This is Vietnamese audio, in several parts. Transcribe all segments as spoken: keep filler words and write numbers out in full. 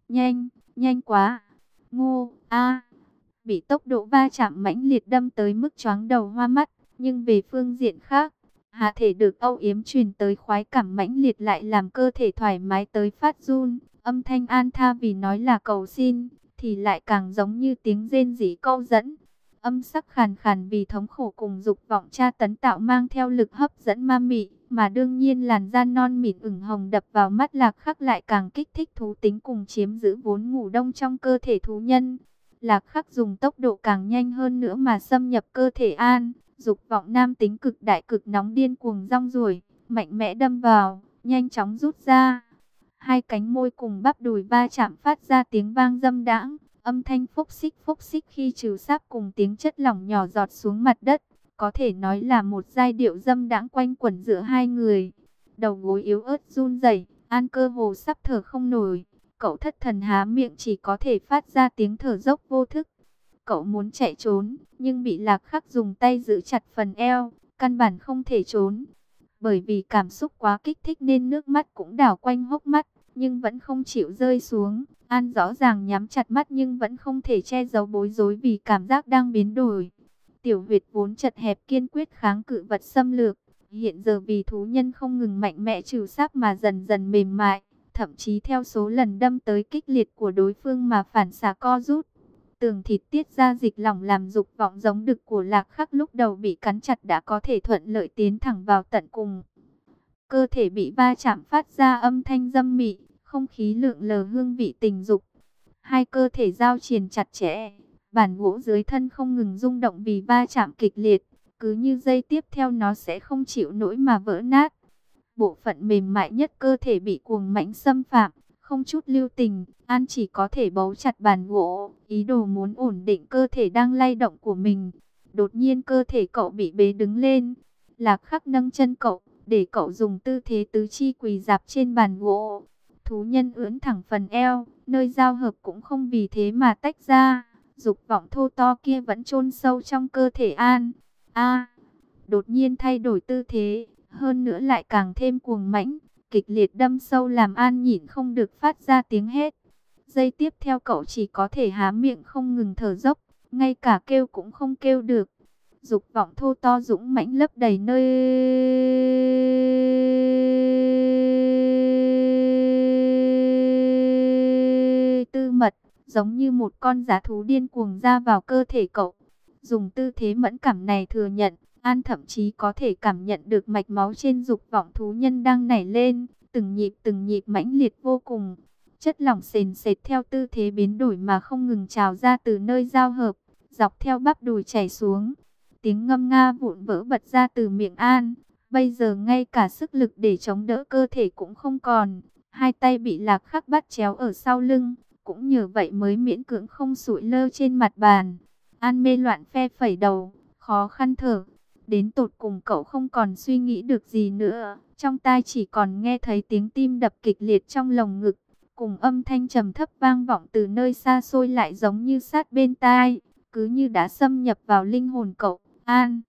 Nhanh, nhanh quá. Ngô, a, bị tốc độ va chạm mãnh liệt đâm tới mức choáng đầu hoa mắt. Nhưng về phương diện khác, hạ thể được âu yếm truyền tới khoái cảm mãnh liệt lại làm cơ thể thoải mái tới phát run. Âm thanh an tha vì nói là cầu xin, thì lại càng giống như tiếng rên rỉ câu dẫn. Âm sắc khàn khàn vì thống khổ cùng dục vọng tra tấn tạo mang theo lực hấp dẫn ma mị, mà đương nhiên làn da non mịn ửng hồng đập vào mắt Lạc Khắc lại càng kích thích thú tính cùng chiếm giữ vốn ngủ đông trong cơ thể thú nhân. Lạc Khắc dùng tốc độ càng nhanh hơn nữa mà xâm nhập cơ thể An, dục vọng nam tính cực đại cực nóng điên cuồng rong ruổi, mạnh mẽ đâm vào, nhanh chóng rút ra. Hai cánh môi cùng bắp đùi va chạm phát ra tiếng vang dâm đãng. Âm thanh phốc xích phốc xích khi trừ sáp cùng tiếng chất lỏng nhỏ giọt xuống mặt đất, có thể nói là một giai điệu dâm đãng quanh quẩn giữa hai người. Đầu gối yếu ớt run rẩy, An cơ hồ sắp thở không nổi. Cậu thất thần há miệng chỉ có thể phát ra tiếng thở dốc vô thức. Cậu muốn chạy trốn, nhưng bị Lạc Khắc dùng tay giữ chặt phần eo, căn bản không thể trốn. Bởi vì cảm xúc quá kích thích nên nước mắt cũng đảo quanh hốc mắt, nhưng vẫn không chịu rơi xuống. An rõ ràng nhắm chặt mắt nhưng vẫn không thể che giấu bối rối vì cảm giác đang biến đổi. Tiểu huyệt vốn chật hẹp kiên quyết kháng cự vật xâm lược, hiện giờ vì thú nhân không ngừng mạnh mẽ trừ sáp mà dần dần mềm mại, thậm chí theo số lần đâm tới kích liệt của đối phương mà phản xạ co rút. Tường thịt tiết ra dịch lỏng làm dục vọng giống đực của Lạc Khắc lúc đầu bị cắn chặt đã có thể thuận lợi tiến thẳng vào tận cùng. Cơ thể bị va chạm phát ra âm thanh dâm mị, không khí lượn lờ hương vị tình dục. Hai cơ thể giao triền chặt chẽ, bản gỗ dưới thân không ngừng rung động vì va chạm kịch liệt, cứ như giây tiếp theo nó sẽ không chịu nổi mà vỡ nát. Bộ phận mềm mại nhất cơ thể bị cuồng mãnh xâm phạm, không chút lưu tình, An chỉ có thể bấu chặt bàn gỗ, ý đồ muốn ổn định cơ thể đang lay động của mình. Đột nhiên cơ thể cậu bị bế đứng lên, Lạc Khắc nâng chân cậu, để cậu dùng tư thế tứ chi quỳ dạp trên bàn gỗ. Thú nhân ưỡn thẳng phần eo, nơi giao hợp cũng không vì thế mà tách ra. Dục vọng thô to kia vẫn chôn sâu trong cơ thể An. A, đột nhiên thay đổi tư thế, hơn nữa lại càng thêm cuồng mãnh, kịch liệt đâm sâu làm An nhịn không được phát ra tiếng hét. Giây tiếp theo cậu chỉ có thể há miệng không ngừng thở dốc, ngay cả kêu cũng không kêu được. Dục vọng thô to dũng mãnh lấp đầy nơi tư mật, giống như một con dã thú điên cuồng ra vào cơ thể cậu. Dùng tư thế mẫn cảm này thừa nhận, An thậm chí có thể cảm nhận được mạch máu trên dục vọng thú nhân đang nảy lên, từng nhịp từng nhịp mãnh liệt vô cùng. Chất lỏng sền sệt theo tư thế biến đổi mà không ngừng trào ra từ nơi giao hợp, dọc theo bắp đùi chảy xuống. Tiếng ngâm nga vụn vỡ bật ra từ miệng An. Bây giờ ngay cả sức lực để chống đỡ cơ thể cũng không còn. Hai tay bị Lạc Khắc bắt chéo ở sau lưng, cũng nhờ vậy mới miễn cưỡng không sụi lơ trên mặt bàn. An mê loạn phe phẩy đầu, khó khăn thở. Đến tột cùng cậu không còn suy nghĩ được gì nữa. Trong tai chỉ còn nghe thấy tiếng tim đập kịch liệt trong lồng ngực, cùng âm thanh trầm thấp vang vọng từ nơi xa xôi lại giống như sát bên tai, cứ như đã xâm nhập vào linh hồn cậu. An,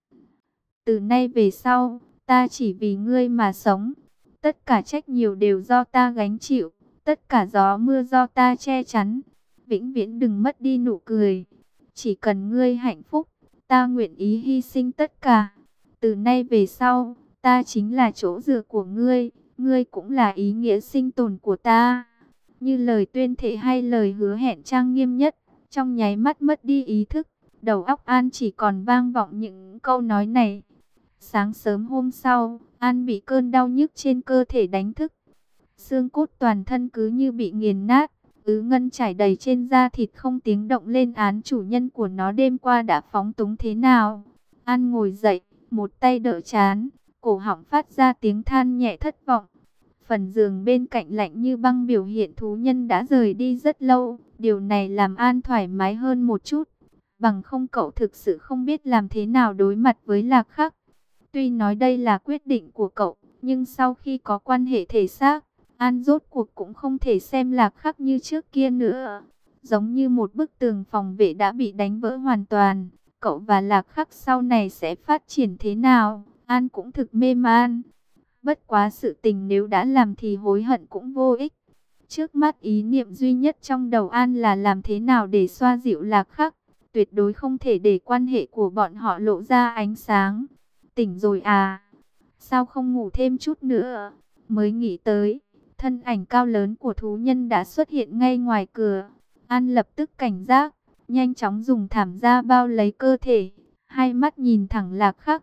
từ nay về sau, ta chỉ vì ngươi mà sống. Tất cả trách nhiều đều do ta gánh chịu, tất cả gió mưa do ta che chắn. Vĩnh viễn đừng mất đi nụ cười. Chỉ cần ngươi hạnh phúc, ta nguyện ý hy sinh tất cả. Từ nay về sau, ta chính là chỗ dựa của ngươi, ngươi cũng là ý nghĩa sinh tồn của ta. Như lời tuyên thệ hay lời hứa hẹn trang nghiêm nhất, trong nháy mắt mất đi ý thức. Đầu óc An chỉ còn vang vọng những câu nói này. Sáng sớm hôm sau, An bị cơn đau nhức trên cơ thể đánh thức. Xương cốt toàn thân cứ như bị nghiền nát, ứ ngân trải đầy trên da thịt không tiếng động lên án chủ nhân của nó đêm qua đã phóng túng thế nào. An ngồi dậy, một tay đỡ chán, cổ họng phát ra tiếng than nhẹ thất vọng. Phần giường bên cạnh lạnh như băng biểu hiện thú nhân đã rời đi rất lâu. Điều này làm An thoải mái hơn một chút. Bằng không cậu thực sự không biết làm thế nào đối mặt với Lạc Khắc. Tuy nói đây là quyết định của cậu, nhưng sau khi có quan hệ thể xác, An rốt cuộc cũng không thể xem Lạc Khắc như trước kia nữa. Giống như một bức tường phòng vệ đã bị đánh vỡ hoàn toàn. Cậu và Lạc Khắc sau này sẽ phát triển thế nào? An cũng thực mê man. Bất quá sự tình nếu đã làm thì hối hận cũng vô ích. Trước mắt ý niệm duy nhất trong đầu An là làm thế nào để xoa dịu Lạc Khắc. Tuyệt đối không thể để quan hệ của bọn họ lộ ra ánh sáng. Tỉnh rồi à? Sao không ngủ thêm chút nữa? Mới nghĩ tới, thân ảnh cao lớn của thú nhân đã xuất hiện ngay ngoài cửa. An lập tức cảnh giác, nhanh chóng dùng thảm ra bao lấy cơ thể, hai mắt nhìn thẳng Lạc Khắc.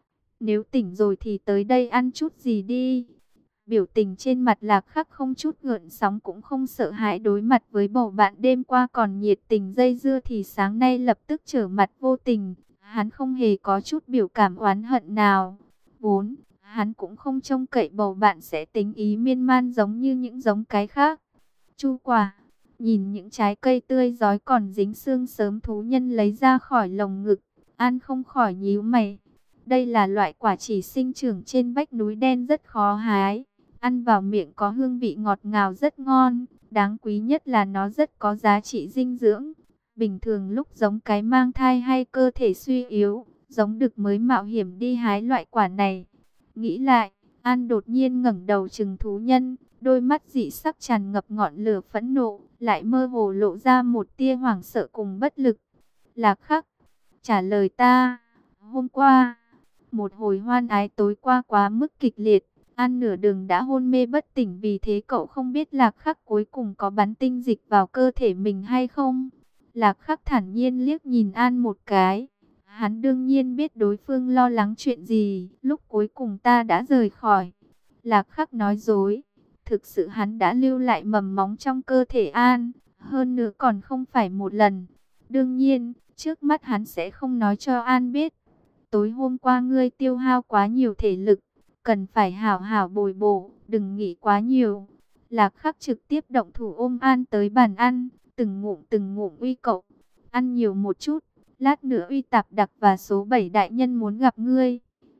Nếu tỉnh rồi thì tới đây ăn chút gì đi. Biểu tình trên mặt Lạc Khắc không chút gợn sóng cũng không sợ hãi, đối mặt với bầu bạn đêm qua còn nhiệt tình dây dưa thì sáng nay lập tức trở mặt vô tình. Hắn không hề có chút biểu cảm oán hận nào. Vốn, hắn cũng không trông cậy bầu bạn sẽ tính ý miên man giống như những giống cái khác. Chu quả, nhìn những trái cây tươi rói còn dính xương sớm thú nhân lấy ra khỏi lồng ngực, An không khỏi nhíu mày. Đây là loại quả chỉ sinh trưởng trên vách núi đen rất khó hái. Ăn vào miệng có hương vị ngọt ngào rất ngon. Đáng quý nhất là nó rất có giá trị dinh dưỡng. Bình thường lúc giống cái mang thai hay cơ thể suy yếu, giống đực mới mạo hiểm đi hái loại quả này. Nghĩ lại, An đột nhiên ngẩng đầu trừng thú nhân. Đôi mắt dị sắc tràn ngập ngọn lửa phẫn nộ, lại mơ hồ lộ ra một tia hoảng sợ cùng bất lực. Lạc Khắc, trả lời ta. Hôm qua, một hồi hoan ái tối qua quá mức kịch liệt. An nửa đường đã hôn mê bất tỉnh, vì thế cậu không biết Lạc Khắc cuối cùng có bắn tinh dịch vào cơ thể mình hay không. Lạc Khắc thản nhiên liếc nhìn An một cái. Hắn đương nhiên biết đối phương lo lắng chuyện gì. Lúc cuối cùng ta đã rời khỏi. Lạc Khắc nói dối. Thực sự hắn đã lưu lại mầm móng trong cơ thể An. Hơn nữa còn không phải một lần. Đương nhiên, trước mắt hắn sẽ không nói cho An biết. Tối hôm qua ngươi tiêu hao quá nhiều thể lực. Cần phải hảo hảo bồi bổ, đừng nghĩ quá nhiều. Lạc Khắc trực tiếp động thủ ôm An tới bàn ăn. Từng ngụm từng ngụm uy cậu. Ăn nhiều một chút. Lát nữa uy tạp đặc và số bảy đại nhân muốn gặp ngươi.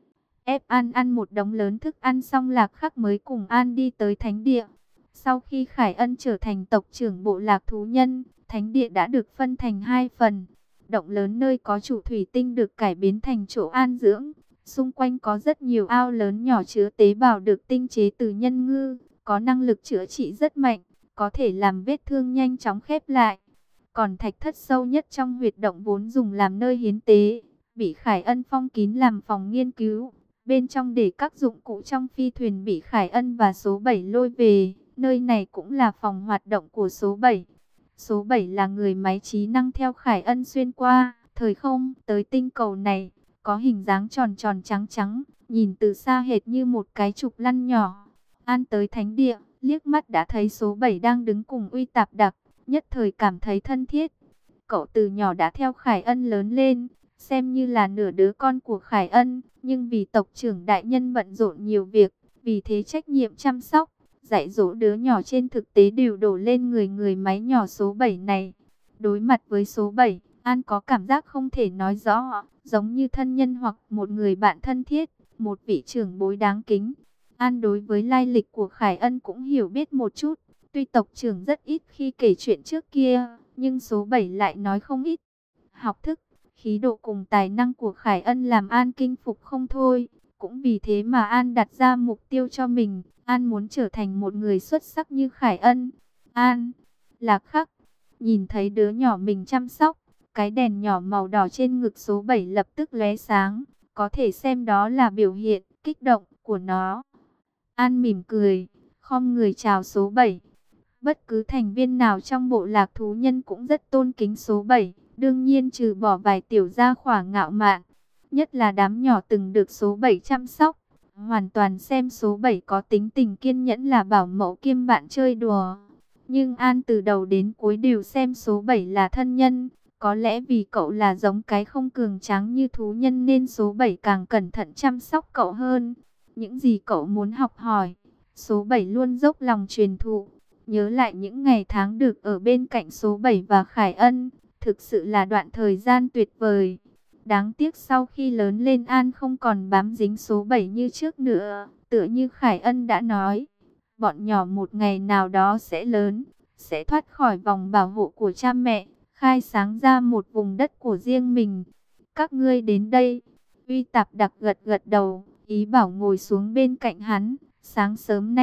Ép An ăn một đống lớn thức ăn xong, Lạc Khắc mới cùng An đi tới thánh địa. Sau khi Khải Ân trở thành tộc trưởng bộ lạc thú nhân, thánh địa đã được phân thành hai phần. Động lớn nơi có trụ thủy tinh được cải biến thành chỗ an dưỡng. Xung quanh có rất nhiều ao lớn nhỏ chứa tế bào được tinh chế từ nhân ngư, có năng lực chữa trị rất mạnh, có thể làm vết thương nhanh chóng khép lại. Còn thạch thất sâu nhất trong huyệt động vốn dùng làm nơi hiến tế, bị Khải Ân phong kín làm phòng nghiên cứu. Bên trong để các dụng cụ trong phi thuyền bị Khải Ân và số bảy lôi về. Nơi này cũng là phòng hoạt động của số bảy. Số bảy là người máy trí năng theo Khải Ân xuyên qua thời không tới tinh cầu này. Có hình dáng tròn tròn trắng trắng, nhìn từ xa hệt như một cái trục lăn nhỏ. An tới thánh địa, liếc mắt đã thấy số bảy đang đứng cùng Uy Tạp Đặc, nhất thời cảm thấy thân thiết. Cậu từ nhỏ đã theo Khải Ân lớn lên, xem như là nửa đứa con của Khải Ân, nhưng vì tộc trưởng đại nhân bận rộn nhiều việc, vì thế trách nhiệm chăm sóc, dạy dỗ đứa nhỏ trên thực tế đều đổ lên người người máy nhỏ số bảy này. Đối mặt với số bảy, An có cảm giác không thể nói rõ, giống như thân nhân hoặc một người bạn thân thiết, một vị trưởng bối đáng kính. An đối với lai lịch của Khải Ân cũng hiểu biết một chút, tuy tộc trưởng rất ít khi kể chuyện trước kia, nhưng số bảy lại nói không ít. Học thức, khí độ cùng tài năng của Khải Ân làm An kinh phục không thôi. Cũng vì thế mà An đặt ra mục tiêu cho mình. An muốn trở thành một người xuất sắc như Khải Ân. An, Lạc Khắc, nhìn thấy đứa nhỏ mình chăm sóc, cái đèn nhỏ màu đỏ trên ngực số bảy lập tức lóe sáng. Có thể xem đó là biểu hiện kích động của nó. An mỉm cười, khom người chào số bảy. Bất cứ thành viên nào trong bộ lạc thú nhân cũng rất tôn kính số bảy. Đương nhiên trừ bỏ vài tiểu gia khỏa ngạo mạn, nhất là đám nhỏ từng được số bảy chăm sóc, hoàn toàn xem số bảy có tính tình kiên nhẫn là bảo mẫu kiêm bạn chơi đùa. Nhưng An từ đầu đến cuối đều xem số bảy là thân nhân, có lẽ vì cậu là giống cái không cường tráng như thú nhân nên số bảy càng cẩn thận chăm sóc cậu hơn. Những gì cậu muốn học hỏi, số bảy luôn dốc lòng truyền thụ. Nhớ lại những ngày tháng được ở bên cạnh số bảy và Khải Ân, thực sự là đoạn thời gian tuyệt vời. Đáng tiếc sau khi lớn lên An không còn bám dính số bảy như trước nữa. Tựa như Khải Ân đã nói, bọn nhỏ một ngày nào đó sẽ lớn, sẽ thoát khỏi vòng bảo hộ của cha mẹ, khai sáng ra một vùng đất của riêng mình. Các ngươi đến đây. Uy Tạp Đặc gật gật đầu, ý bảo ngồi xuống bên cạnh hắn. Sáng sớm nay,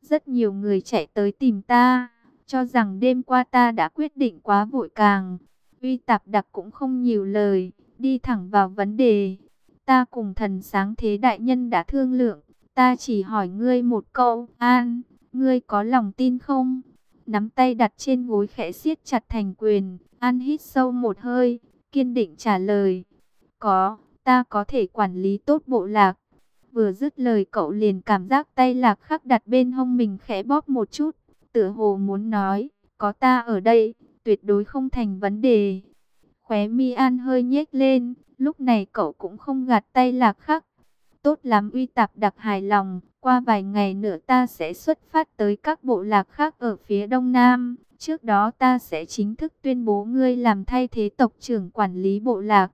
Rất nhiều người chạy tới tìm ta, cho rằng đêm qua ta đã quyết định quá vội càng. Uy Tạp Đặc cũng không nhiều lời, đi thẳng vào vấn đề. Ta cùng thần sáng thế đại nhân đã thương lượng, ta chỉ hỏi ngươi một câu, An, ngươi có lòng tin không? Nắm tay đặt trên gối khẽ siết chặt thành quyền, An hít sâu một hơi, kiên định trả lời. Có, ta có thể quản lý tốt bộ lạc. Vừa dứt lời cậu liền cảm giác tay Lạc Khắc đặt bên hông mình khẽ bóp một chút, tựa hồ muốn nói, có ta ở đây, tuyệt đối không thành vấn đề. Khóe mi An hơi nhếch lên, lúc này cậu cũng không gạt tay Lạc Khắc. Tốt lắm, Uy Tạp Đặc hài lòng, qua vài ngày nữa ta sẽ xuất phát tới các bộ lạc khác ở phía đông nam. Trước đó ta sẽ chính thức tuyên bố ngươi làm thay thế tộc trưởng quản lý bộ lạc.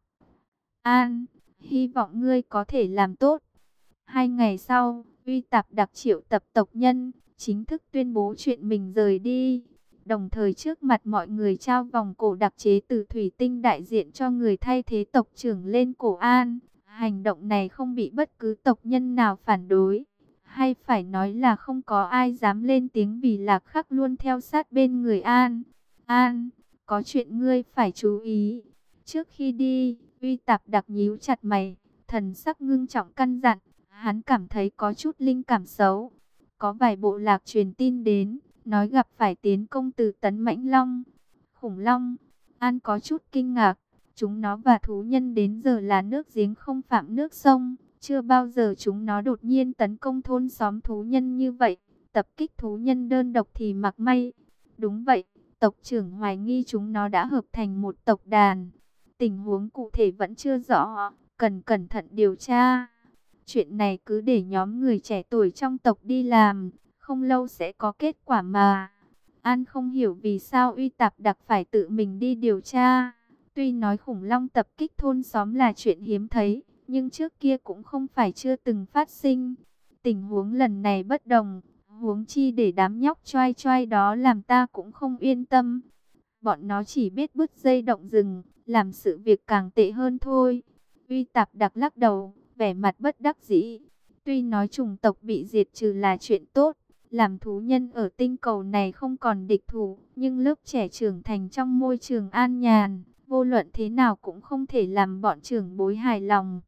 An, hy vọng ngươi có thể làm tốt. Hai ngày sau, Uy Tạp Đặc triệu tập tộc nhân, chính thức tuyên bố chuyện mình rời đi. Đồng thời trước mặt mọi người trao vòng cổ đặc chế từ thủy tinh đại diện cho người thay thế tộc trưởng lên cổ An. Hành động này không bị bất cứ tộc nhân nào phản đối. Hay phải nói là không có ai dám lên tiếng vì Lạc Khắc luôn theo sát bên người An. An, có chuyện ngươi phải chú ý. Trước khi đi, Uy Tạp Đặc nhíu chặt mày, thần sắc ngưng trọng căn dặn. Hắn cảm thấy có chút linh cảm xấu. Có vài bộ lạc truyền tin đến, nói gặp phải tiến công từ tấn mãnh long, khủng long. An có chút kinh ngạc. Chúng nó và thú nhân đến giờ là nước giếng không phạm nước sông. Chưa bao giờ chúng nó đột nhiên tấn công thôn xóm thú nhân như vậy. Tập kích thú nhân đơn độc thì mặc may. Đúng vậy, tộc trưởng hoài nghi chúng nó đã hợp thành một tộc đàn. Tình huống cụ thể vẫn chưa rõ, cần cẩn thận điều tra. Chuyện này cứ để nhóm người trẻ tuổi trong tộc đi làm, không lâu sẽ có kết quả mà. An không hiểu vì sao Uy Tạp Đặc phải tự mình đi điều tra. Tuy nói khủng long tập kích thôn xóm là chuyện hiếm thấy, nhưng trước kia cũng không phải chưa từng phát sinh. Tình huống lần này bất đồng, huống chi để đám nhóc choai choai đó làm ta cũng không yên tâm. Bọn nó chỉ biết bứt dây động rừng, làm sự việc càng tệ hơn thôi. Uy Tạp Đặc lắc đầu, vẻ mặt bất đắc dĩ. Tuy nói chủng tộc bị diệt trừ là chuyện tốt, làm thú nhân ở tinh cầu này không còn địch thủ, nhưng lớp trẻ trưởng thành trong môi trường an nhàn, vô luận thế nào cũng không thể làm bọn trưởng bối hài lòng.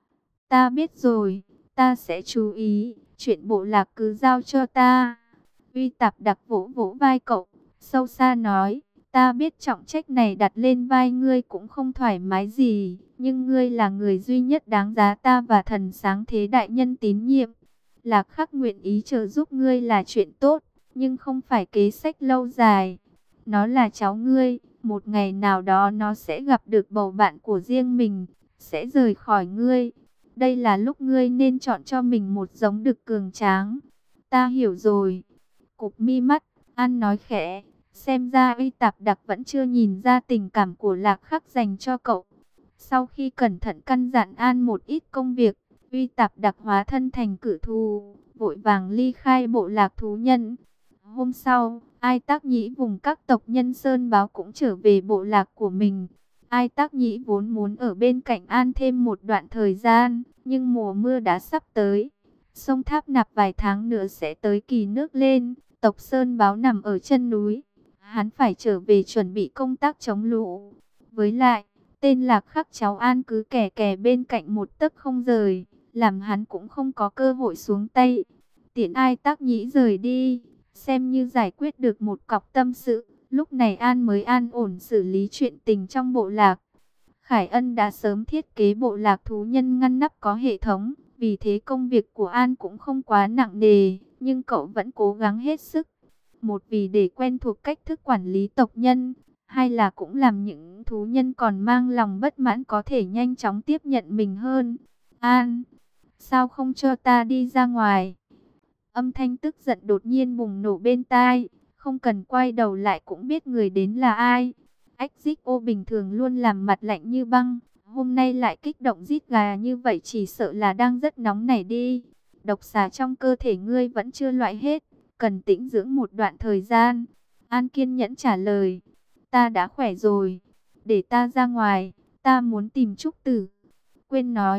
Ta biết rồi, ta sẽ chú ý, chuyện bộ lạc cứ giao cho ta. Uy Tạp Đặc vỗ vỗ vai cậu, sâu xa nói, ta biết trọng trách này đặt lên vai ngươi cũng không thoải mái gì, nhưng ngươi là người duy nhất đáng giá ta và thần sáng thế đại nhân tín nhiệm. Lạc Khắc nguyện ý trợ giúp ngươi là chuyện tốt, nhưng không phải kế sách lâu dài. Nó là cháu ngươi, một ngày nào đó nó sẽ gặp được bầu bạn của riêng mình, sẽ rời khỏi ngươi. Đây là lúc ngươi nên chọn cho mình một giống đực cường tráng. Ta hiểu rồi. Cụp mi mắt, An nói khẽ, xem ra Uy Tạp Đặc vẫn chưa nhìn ra tình cảm của Lạc Khắc dành cho cậu. Sau khi cẩn thận căn dặn An một ít công việc, Uy Tạp Đặc hóa thân thành cự thú, vội vàng ly khai bộ lạc thú nhân. Hôm sau, Ai Tác Nhĩ vùng các tộc nhân Sơn Báo cũng trở về bộ lạc của mình. Ai Tác Nhĩ vốn muốn ở bên cạnh An thêm một đoạn thời gian, nhưng mùa mưa đã sắp tới. Sông Tháp Nạp vài tháng nữa sẽ tới kỳ nước lên, tộc Sơn Báo nằm ở chân núi. Hắn phải trở về chuẩn bị công tác chống lũ. Với lại, tên Lạc Khắc cháu An cứ kè kè bên cạnh một tấc không rời, làm hắn cũng không có cơ hội xuống tay. Tiện Ai Tác Nhĩ rời đi, xem như giải quyết được một cọc tâm sự. Lúc này An mới an ổn xử lý chuyện tình trong bộ lạc. Khải Ân đã sớm thiết kế bộ lạc thú nhân ngăn nắp có hệ thống, vì thế công việc của An cũng không quá nặng nề, nhưng cậu vẫn cố gắng hết sức. Một vì để quen thuộc cách thức quản lý tộc nhân, hai là cũng làm những thú nhân còn mang lòng bất mãn có thể nhanh chóng tiếp nhận mình hơn. An, sao không cho ta đi ra ngoài? Âm thanh tức giận đột nhiên bùng nổ bên tai, không cần quay đầu lại cũng biết người đến là ai. Ách Dích Ô bình thường luôn làm mặt lạnh như băng, hôm nay lại kích động rít gà như vậy chỉ sợ là đang rất nóng nảy đi. Độc xà trong cơ thể ngươi vẫn chưa loại hết, cần tĩnh dưỡng một đoạn thời gian. An kiên nhẫn trả lời, ta đã khỏe rồi, để ta ra ngoài, ta muốn tìm Trúc Tử. Quên nói,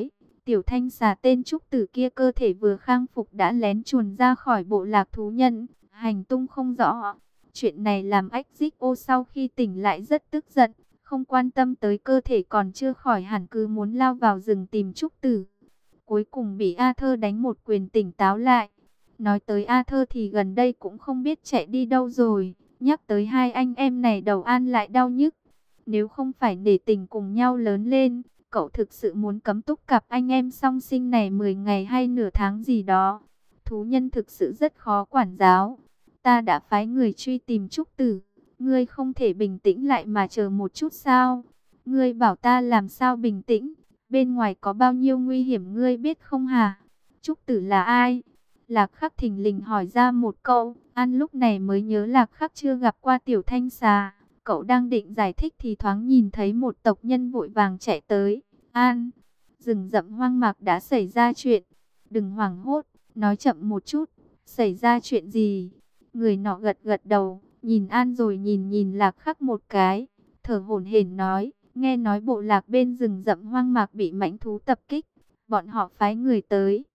Tiểu thanh xà tên trúc tử kia cơ thể vừa khang phục đã lén chuồn ra khỏi bộ lạc thú nhân, hành tung không rõ. Chuyện này làm ách dích ô sau khi tỉnh lại rất tức giận, không quan tâm tới cơ thể còn chưa khỏi hẳn cứ muốn lao vào rừng tìm trúc tử. Cuối cùng bị Arthur đánh một quyền tỉnh táo lại. Nói tới Arthur thì gần đây cũng không biết chạy đi đâu rồi. Nhắc tới hai anh em này đầu An lại đau nhức. Nếu không phải để tình cùng nhau lớn lên, cậu thực sự muốn cấm túc cặp anh em song sinh này mười ngày hay nửa tháng gì đó. Thú nhân thực sự rất khó quản giáo. Ta đã phái người truy tìm trúc tử. Ngươi không thể bình tĩnh lại mà chờ một chút sao? Ngươi bảo ta làm sao bình tĩnh? Bên ngoài có bao nhiêu nguy hiểm ngươi biết không hả? Trúc tử là ai? Lạc Khắc thình lình hỏi ra một câu. An lúc này mới nhớ Lạc Khắc chưa gặp qua tiểu thanh xà. Cậu đang định giải thích thì thoáng nhìn thấy một tộc nhân vội vàng chạy tới. An, rừng rậm hoang mạc đã xảy ra chuyện. Đừng hoảng hốt, nói chậm một chút. Xảy ra chuyện gì? Người nọ gật gật đầu, nhìn An rồi nhìn nhìn Lạc Khắc một cái. Thở hổn hển nói, nghe nói bộ lạc bên rừng rậm hoang mạc bị mãnh thú tập kích. Bọn họ phái người tới.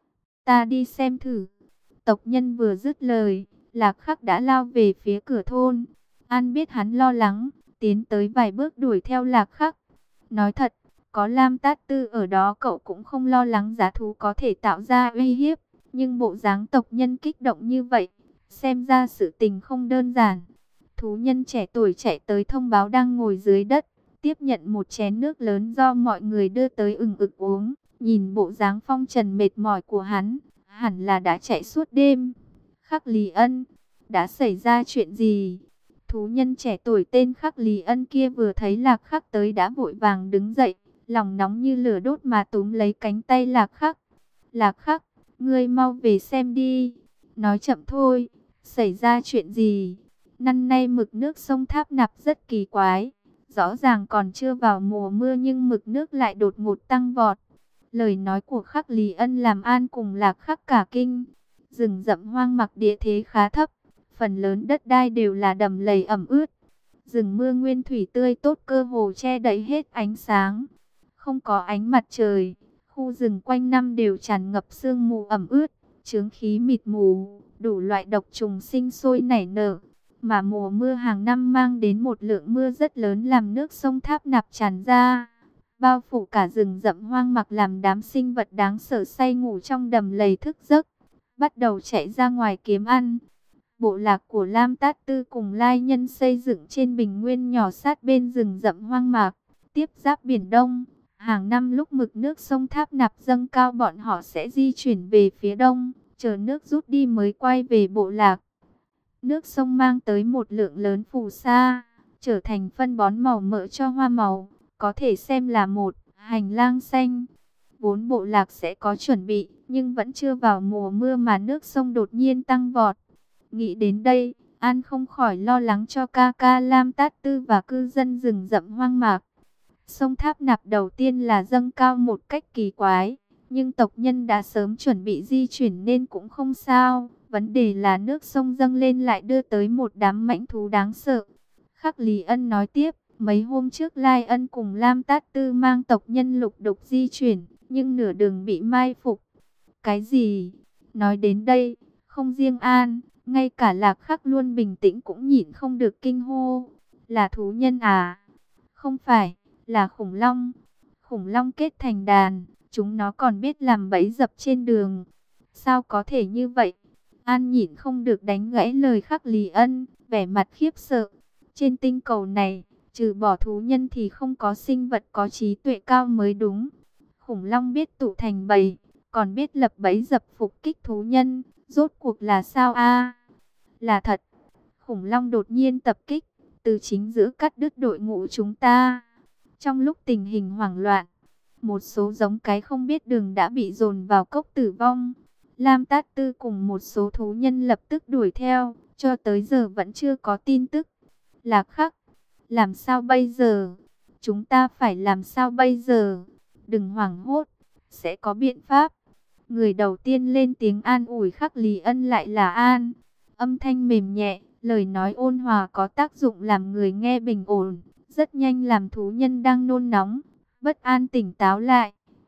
Ta đi xem thử. Tộc nhân vừa dứt lời, Lạc Khắc đã lao về phía cửa thôn. An biết hắn lo lắng, tiến tới vài bước đuổi theo Lạc Khắc. Nói thật, có Lam Tát Tư ở đó cậu cũng không lo lắng giá thú có thể tạo ra uy hiếp. Nhưng bộ dáng tộc nhân kích động như vậy, xem ra sự tình không đơn giản. Thú nhân trẻ tuổi chạy tới thông báo đang ngồi dưới đất, tiếp nhận một chén nước lớn do mọi người đưa tới ừng ực uống. Nhìn bộ dáng phong trần mệt mỏi của hắn, hẳn là đã chạy suốt đêm. Khắc Lý Ân, đã xảy ra chuyện gì? Thú nhân trẻ tuổi tên Khắc Lý Ân kia vừa thấy Lạc Khắc tới đã vội vàng đứng dậy, lòng nóng như lửa đốt mà túm lấy cánh tay Lạc Khắc. Lạc Khắc, ngươi mau về xem đi. Nói chậm thôi, xảy ra chuyện gì? Năm nay mực nước sông Tháp Nạp rất kỳ quái. Rõ ràng còn chưa vào mùa mưa nhưng mực nước lại đột ngột tăng vọt. Lời nói của Khắc Lý Ân làm An cùng Lạc Khắc cả kinh. Rừng rậm hoang mạc địa thế khá thấp, phần lớn đất đai đều là đầm lầy ẩm ướt. Rừng mưa nguyên thủy tươi tốt cơ hồ che đậy hết ánh sáng. Không có ánh mặt trời, khu rừng quanh năm đều tràn ngập sương mù ẩm ướt, chướng khí mịt mù, đủ loại độc trùng sinh sôi nảy nở. Mà mùa mưa hàng năm mang đến một lượng mưa rất lớn làm nước sông Tháp Nạp tràn ra, bao phủ cả rừng rậm hoang mạc làm đám sinh vật đáng sợ say ngủ trong đầm lầy thức giấc, bắt đầu chạy ra ngoài kiếm ăn. Bộ lạc của Lam Tát Tư cùng Lai Nhân xây dựng trên bình nguyên nhỏ sát bên rừng rậm hoang mạc, tiếp giáp biển Đông. Hàng năm lúc mực nước sông Tháp Nạp dâng cao bọn họ sẽ di chuyển về phía đông, chờ nước rút đi mới quay về bộ lạc. Nước sông mang tới một lượng lớn phù sa, trở thành phân bón màu mỡ cho hoa màu, có thể xem là một hành lang xanh. Vốn bộ lạc sẽ có chuẩn bị, nhưng vẫn chưa vào mùa mưa mà nước sông đột nhiên tăng vọt. Nghĩ đến đây, An không khỏi lo lắng cho ca ca Lam Tát Tư và cư dân rừng rậm hoang mạc. Sông Tháp Nạp đầu tiên là dâng cao một cách kỳ quái, nhưng tộc nhân đã sớm chuẩn bị di chuyển nên cũng không sao. Vấn đề là nước sông dâng lên lại đưa tới một đám mãnh thú đáng sợ. Khắc Lý Ân nói tiếp, mấy hôm trước Lai Ân cùng Lam Tát Tư mang tộc nhân lục đục di chuyển, nhưng nửa đường bị mai phục. Cái gì? Nói đến đây, không riêng An, ngay cả Lạc Khắc luôn bình tĩnh cũng nhịn không được kinh hô. Là thú nhân à? Không phải, là khủng long. Khủng long kết thành đàn, chúng nó còn biết làm bẫy dập trên đường. Sao có thể như vậy? An nhịn không được đánh gãy lời Khắc Lý Ân, vẻ mặt khiếp sợ. Trên tinh cầu này, trừ bỏ thú nhân thì không có sinh vật có trí tuệ cao mới đúng. Khủng long biết tụ thành bầy, còn biết lập bẫy dập phục kích thú nhân. Rốt cuộc là sao a? Là thật. Khủng long đột nhiên tập kích, từ chính giữa cắt đứt đội ngũ chúng ta. Trong lúc tình hình hoảng loạn, một số giống cái không biết đường đã bị dồn vào cốc tử vong. Lam Tát Tư cùng một số thú nhân lập tức đuổi theo, cho tới giờ vẫn chưa có tin tức. Lạc Khắc, làm sao bây giờ? Chúng ta phải làm sao bây giờ? Đừng hoảng hốt, sẽ có biện pháp. Người đầu tiên lên tiếng an ủi Khắc Lý Ân lại là An. Âm thanh mềm nhẹ, lời nói ôn hòa có tác dụng làm người nghe bình ổn. Rất nhanh làm thú nhân đang nôn nóng, bất an tỉnh táo lại.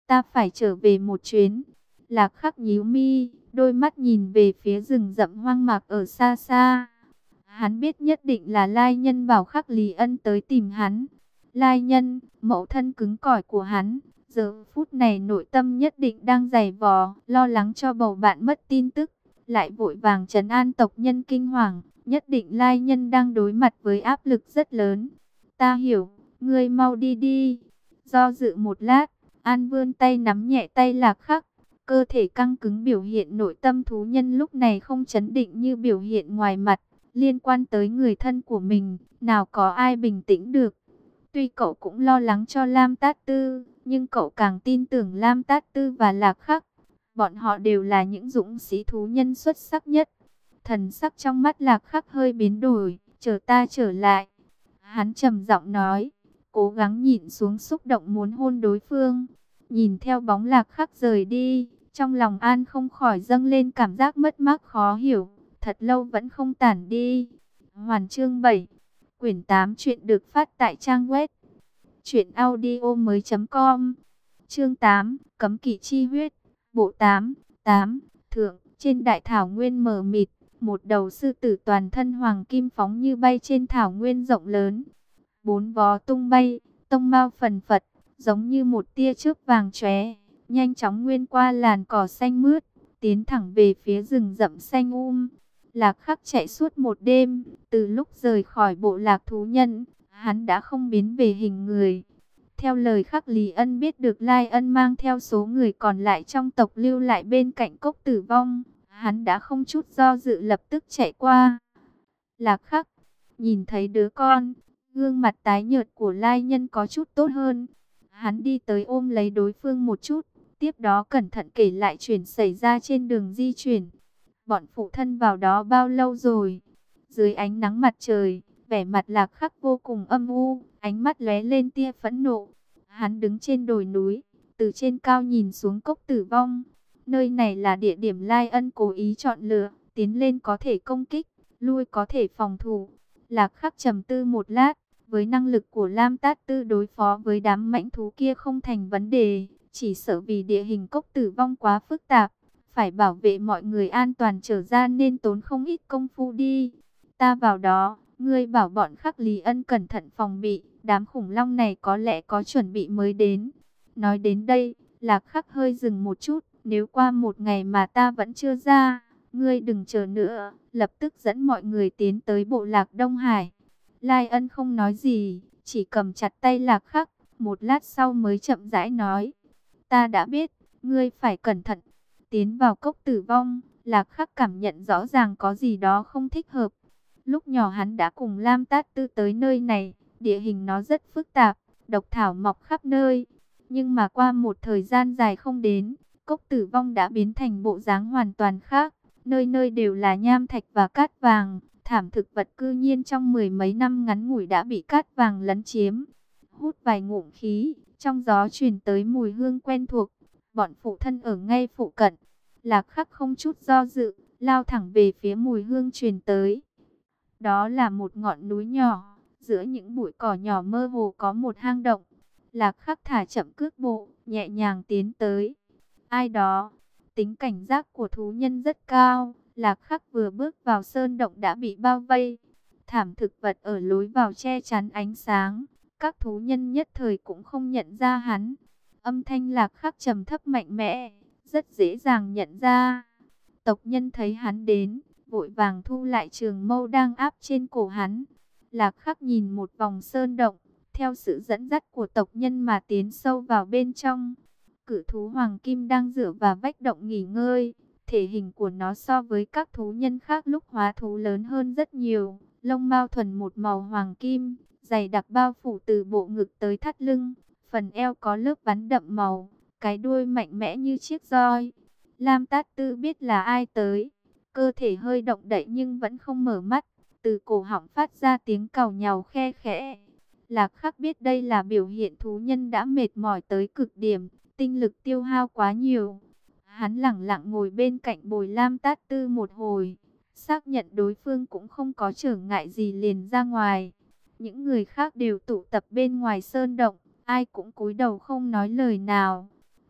ta phải trở về một chuyến. Lạc Khắc nhíu mi, đôi mắt nhìn về phía rừng rậm hoang mạc ở xa xa. Hắn biết nhất định là Lai Nhân bảo Khắc Lý Ân tới tìm hắn. Lai Nhân, mẫu thân cứng cỏi của hắn, giờ phút này nội tâm nhất định đang giày vò, lo lắng cho bầu bạn mất tin tức, lại vội vàng trấn an tộc nhân kinh hoàng, nhất định Lai Nhân đang đối mặt với áp lực rất lớn. Ta hiểu, ngươi mau đi đi. Do dự một lát, An vươn tay nắm nhẹ tay Lạc Khắc, cơ thể căng cứng biểu hiện nội tâm thú nhân lúc này không chấn định như biểu hiện ngoài mặt, liên quan tới người thân của mình, nào có ai bình tĩnh được. Tuy cậu cũng lo lắng cho Lam Tát Tư, nhưng cậu càng tin tưởng Lam Tát Tư và Lạc Khắc. Bọn họ đều là những dũng sĩ thú nhân xuất sắc nhất. Thần sắc trong mắt Lạc Khắc hơi biến đổi, chờ ta trở lại. Hắn trầm giọng nói, cố gắng nhịn xuống xúc động muốn hôn đối phương. Nhìn theo bóng Lạc Khắc rời đi, trong lòng An không khỏi dâng lên cảm giác mất mát khó hiểu, thật lâu vẫn không tản đi. Hoàn chương bảy, quyển tám truyện được phát tại trang web truyệnaudiomoi.com. Chương tám, cấm kỵ chi huyết, bộ tám, tám, thượng, trên đại thảo nguyên mờ mịt, một đầu sư tử toàn thân hoàng kim phóng như bay trên thảo nguyên rộng lớn. Bốn vó tung bay, tông mao phần phật, giống như một tia chớp vàng chóe, nhanh chóng nguyên qua làn cỏ xanh mướt, tiến thẳng về phía rừng rậm xanh um. Lạc Khắc chạy suốt một đêm, từ lúc rời khỏi bộ lạc thú nhân, hắn đã không biến về hình người. Theo lời Khắc Lý Ân biết được Lai Ân mang theo số người còn lại trong tộc lưu lại bên cạnh cốc tử vong, hắn đã không chút do dự lập tức chạy qua. Lạc Khắc nhìn thấy đứa con, gương mặt tái nhợt của Lai Nhân có chút tốt hơn. Hắn đi tới ôm lấy đối phương một chút, tiếp đó cẩn thận kể lại chuyện xảy ra trên đường di chuyển. Bọn phụ thân vào đó bao lâu rồi? Dưới ánh nắng mặt trời, vẻ mặt Lạc Khắc vô cùng âm u, ánh mắt lóe lên tia phẫn nộ. Hắn đứng trên đồi núi, từ trên cao nhìn xuống cốc tử vong. Nơi này là địa điểm Lai Ân cố ý chọn lựa, tiến lên có thể công kích, lui có thể phòng thủ. Lạc Khắc trầm tư một lát, với năng lực của Lam Tát Tư đối phó với đám mãnh thú kia không thành vấn đề, chỉ sợ vì địa hình cốc tử vong quá phức tạp, phải bảo vệ mọi người an toàn trở ra nên tốn không ít công phu đi. Ta vào đó, ngươi bảo bọn Khắc Lý Ân cẩn thận phòng bị, đám khủng long này có lẽ có chuẩn bị mới đến. Nói đến đây, Lạc Khắc hơi dừng một chút, nếu qua một ngày mà ta vẫn chưa ra, ngươi đừng chờ nữa, lập tức dẫn mọi người tiến tới bộ lạc Đông Hải. Lai Ân không nói gì, chỉ cầm chặt tay Lạc Khắc, một lát sau mới chậm rãi nói, ta đã biết, ngươi phải cẩn thận. Tiến vào cốc tử vong, Lạc Khắc cảm nhận rõ ràng có gì đó không thích hợp. Lúc nhỏ hắn đã cùng Lam Tát Tư tới nơi này, địa hình nó rất phức tạp, độc thảo mọc khắp nơi. Nhưng mà qua một thời gian dài không đến, cốc tử vong đã biến thành bộ dáng hoàn toàn khác. Nơi nơi đều là nham thạch và cát vàng, thảm thực vật cư nhiên trong mười mấy năm ngắn ngủi đã bị cát vàng lấn chiếm. Hút vài ngụm khí, trong gió truyền tới mùi hương quen thuộc. Bọn phụ thân ở ngay phụ cận. Lạc Khắc không chút do dự, lao thẳng về phía mùi hương truyền tới. Đó là một ngọn núi nhỏ, giữa những bụi cỏ nhỏ mơ hồ có một hang động. Lạc Khắc thả chậm cước bộ, nhẹ nhàng tiến tới. Ai đó? Tính cảnh giác của thú nhân rất cao. Lạc Khắc vừa bước vào sơn động đã bị bao vây. Thảm thực vật ở lối vào che chắn ánh sáng. Các thú nhân nhất thời cũng không nhận ra hắn. Âm thanh Lạc Khắc trầm thấp mạnh mẽ, rất dễ dàng nhận ra. Tộc nhân thấy hắn đến, vội vàng thu lại trường mâu đang áp trên cổ hắn. Lạc Khắc nhìn một vòng sơn động, theo sự dẫn dắt của tộc nhân mà tiến sâu vào bên trong. Cự thú hoàng kim đang dựa vào vách động nghỉ ngơi. Thể hình của nó so với các thú nhân khác lúc hóa thú lớn hơn rất nhiều. Lông mao thuần một màu hoàng kim, dày đặc bao phủ từ bộ ngực tới thắt lưng. Phần eo có lớp vắn đậm màu, cái đuôi mạnh mẽ như chiếc roi. Lam Tát Tư biết là ai tới, cơ thể hơi động đậy nhưng vẫn không mở mắt. Từ cổ họng phát ra tiếng càu nhàu khe khẽ. Lạc Khắc biết đây là biểu hiện thú nhân đã mệt mỏi tới cực điểm, tinh lực tiêu hao quá nhiều. Hắn lẳng lặng ngồi bên cạnh bồi Lam Tát Tư một hồi, xác nhận đối phương cũng không có trở ngại gì liền ra ngoài. Những người khác đều tụ tập bên ngoài sơn động, ai cũng cúi đầu không nói lời nào.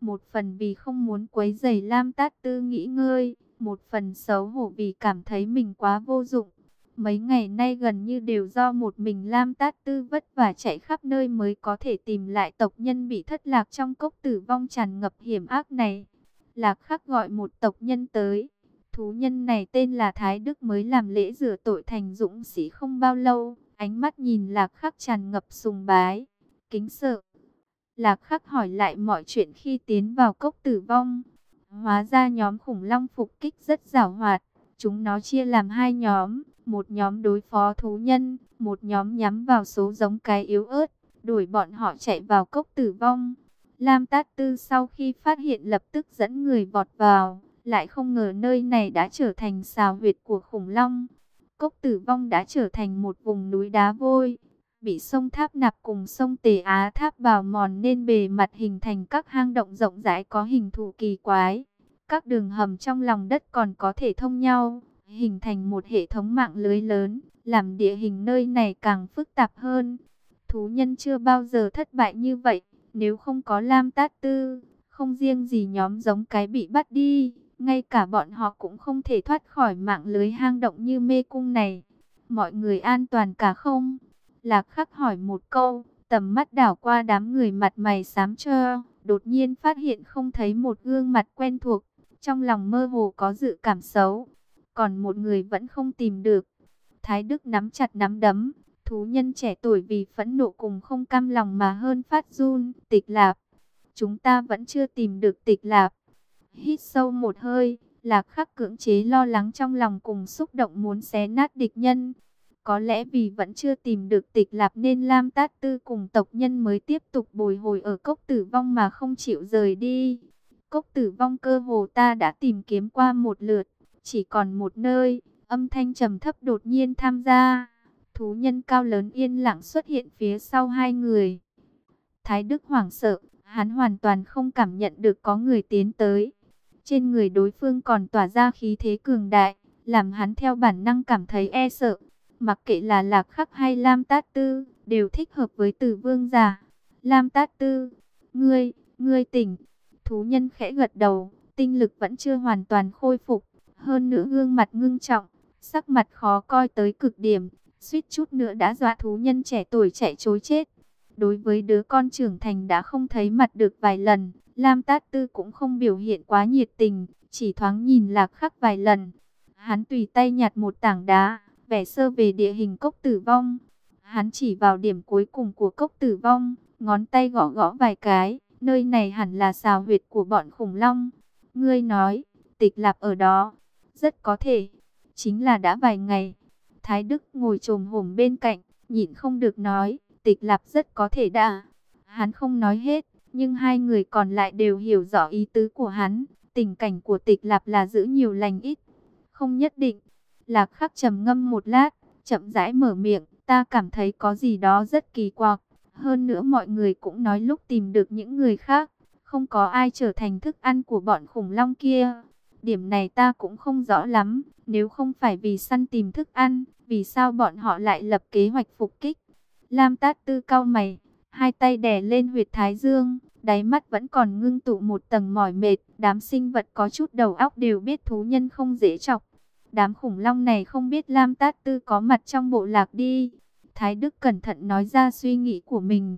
Một phần vì không muốn quấy rầy Lam Tát Tư nghỉ ngơi, một phần xấu hổ vì cảm thấy mình quá vô dụng. Mấy ngày nay gần như đều do một mình Lam Tát Tư vất vả chạy khắp nơi mới có thể tìm lại tộc nhân bị thất lạc trong cốc tử vong tràn ngập hiểm ác này. Lạc Khắc gọi một tộc nhân tới. Thú nhân này tên là Thái Đức, mới làm lễ rửa tội thành dũng sĩ không bao lâu. Ánh mắt nhìn Lạc Khắc tràn ngập sùng bái, kính sợ. Lạc Khắc hỏi lại mọi chuyện khi tiến vào cốc tử vong. Hóa ra nhóm khủng long phục kích rất giàu hoạt. Chúng nó chia làm hai nhóm. Một nhóm đối phó thú nhân, một nhóm nhắm vào số giống cái yếu ớt, đuổi bọn họ chạy vào cốc tử vong. Lam Tát Tư sau khi phát hiện lập tức dẫn người vọt vào, lại không ngờ nơi này đã trở thành sào huyệt của khủng long. Cốc tử vong đã trở thành một vùng núi đá vôi, bị sông Tháp Nạp cùng sông Tề Á Tháp bào mòn nên bề mặt hình thành các hang động rộng rãi có hình thù kỳ quái. Các đường hầm trong lòng đất còn có thể thông nhau, hình thành một hệ thống mạng lưới lớn, làm địa hình nơi này càng phức tạp hơn. Thú nhân chưa bao giờ thất bại như vậy, nếu không có Lam Tát Tư, không riêng gì nhóm giống cái bị bắt đi, ngay cả bọn họ cũng không thể thoát khỏi mạng lưới hang động như mê cung này. Mọi người an toàn cả không? Lạc Khắc hỏi một câu, tầm mắt đảo qua đám người mặt mày xám trơ, đột nhiên phát hiện không thấy một gương mặt quen thuộc, trong lòng mơ hồ có dự cảm xấu. Còn một người vẫn không tìm được. Thái Đức nắm chặt nắm đấm. Thú nhân trẻ tuổi vì phẫn nộ cùng không cam lòng mà hơn phát run. Tịch Lạp. Chúng ta vẫn chưa tìm được Tịch Lạp. Hít sâu một hơi, Lạc Khắc cưỡng chế lo lắng trong lòng cùng xúc động muốn xé nát địch nhân. Có lẽ vì vẫn chưa tìm được Tịch Lạp nên Lam Tát Tư cùng tộc nhân mới tiếp tục bồi hồi ở cốc tử vong mà không chịu rời đi. Cốc tử vong cơ hồ ta đã tìm kiếm qua một lượt. Chỉ còn một nơi, âm thanh trầm thấp đột nhiên tham gia. Thú nhân cao lớn yên lặng xuất hiện phía sau hai người. Thái Đức hoảng sợ, hắn hoàn toàn không cảm nhận được có người tiến tới. Trên người đối phương còn tỏa ra khí thế cường đại, làm hắn theo bản năng cảm thấy e sợ. Mặc kệ là Lạc Khắc hay Lam Tát Tư, đều thích hợp với Tử Vương giả. Lam Tát Tư, ngươi, ngươi tỉnh. Thú nhân khẽ gật đầu, tinh lực vẫn chưa hoàn toàn khôi phục. Hơn nữa gương mặt ngưng trọng, sắc mặt khó coi tới cực điểm, suýt chút nữa đã dọa thú nhân trẻ tuổi chạy trối chết. Đối với đứa con trưởng thành đã không thấy mặt được vài lần, Lam Tát Tư cũng không biểu hiện quá nhiệt tình, chỉ thoáng nhìn Lạc Khắc vài lần. Hắn tùy tay nhặt một tảng đá, vẽ sơ về địa hình cốc tử vong. Hắn chỉ vào điểm cuối cùng của cốc tử vong, ngón tay gõ gõ vài cái, nơi này hẳn là sào huyệt của bọn khủng long. Ngươi nói, Tịch Lạp ở đó. Rất có thể, chính là đã vài ngày. Thái Đức ngồi chồm hổm bên cạnh, nhịn không được nói, Tịch Lạp rất có thể đã. Hắn không nói hết, nhưng hai người còn lại đều hiểu rõ ý tứ của hắn. Tình cảnh của Tịch Lạp là giữ nhiều lành ít. Không nhất định. Lạc Khắc trầm ngâm một lát, chậm rãi mở miệng, ta cảm thấy có gì đó rất kỳ quặc. Hơn nữa mọi người cũng nói lúc tìm được những người khác, không có ai trở thành thức ăn của bọn khủng long kia. Điểm này ta cũng không rõ lắm, nếu không phải vì săn tìm thức ăn, vì sao bọn họ lại lập kế hoạch phục kích? Lam Tát Tư cau mày, hai tay đè lên huyệt thái dương, đáy mắt vẫn còn ngưng tụ một tầng mỏi mệt. Đám sinh vật có chút đầu óc đều biết thú nhân không dễ chọc. Đám khủng long này không biết Lam Tát Tư có mặt trong bộ lạc đi. Thái Đức cẩn thận nói ra suy nghĩ của mình.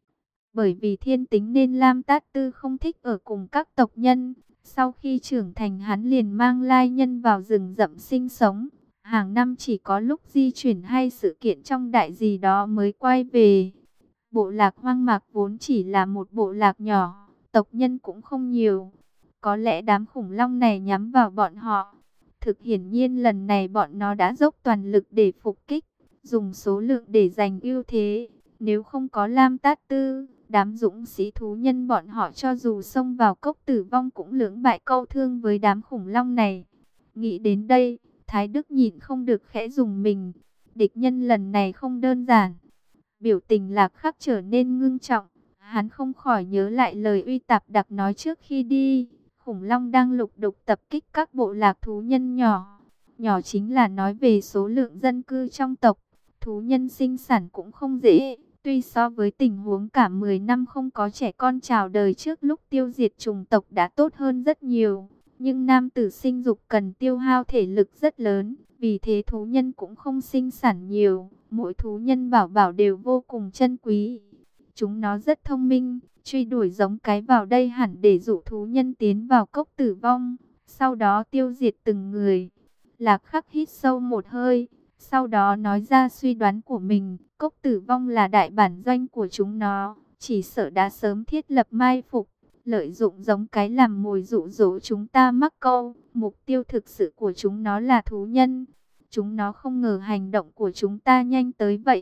Bởi vì thiên tính nên Lam Tát Tư không thích ở cùng các tộc nhân. Sau khi trưởng thành hắn liền mang lai nhân vào rừng rậm sinh sống. Hàng năm chỉ có lúc di chuyển hay sự kiện trong đại gì đó mới quay về. Bộ lạc hoang mạc vốn chỉ là một bộ lạc nhỏ, tộc nhân cũng không nhiều. Có lẽ đám khủng long này nhắm vào bọn họ. Thực hiển nhiên lần này bọn nó đã dốc toàn lực để phục kích, dùng số lượng để giành ưu thế. Nếu không có Lam Tát Tư, đám dũng sĩ thú nhân bọn họ cho dù xông vào cốc tử vong cũng lưỡng bại câu thương với đám khủng long này. Nghĩ đến đây, Thái Đức nhịn không được khẽ dùng mình. Địch nhân lần này không đơn giản. Biểu tình Lạc Khắc trở nên ngưng trọng. Hắn không khỏi nhớ lại lời Uy Tạp Đặc nói trước khi đi. Khủng long đang lục đục tập kích các bộ lạc thú nhân nhỏ. Nhỏ chính là nói về số lượng dân cư trong tộc. Thú nhân sinh sản cũng không dễ. Tuy so với tình huống cả mười năm không có trẻ con chào đời trước lúc tiêu diệt chủng tộc đã tốt hơn rất nhiều, nhưng nam tử sinh dục cần tiêu hao thể lực rất lớn, vì thế thú nhân cũng không sinh sản nhiều. Mỗi thú nhân bảo bảo đều vô cùng chân quý. Chúng nó rất thông minh, truy đuổi giống cái vào đây hẳn để dụ thú nhân tiến vào cốc tử vong, sau đó tiêu diệt từng người. Lạc Khắc hít sâu một hơi, sau đó nói ra suy đoán của mình, cốc tử vong là đại bản doanh của chúng nó, chỉ sợ đã sớm thiết lập mai phục, lợi dụng giống cái làm mồi dụ dỗ chúng ta mắc câu. Mục tiêu thực sự của chúng nó là thú nhân. Chúng nó không ngờ hành động của chúng ta nhanh tới vậy.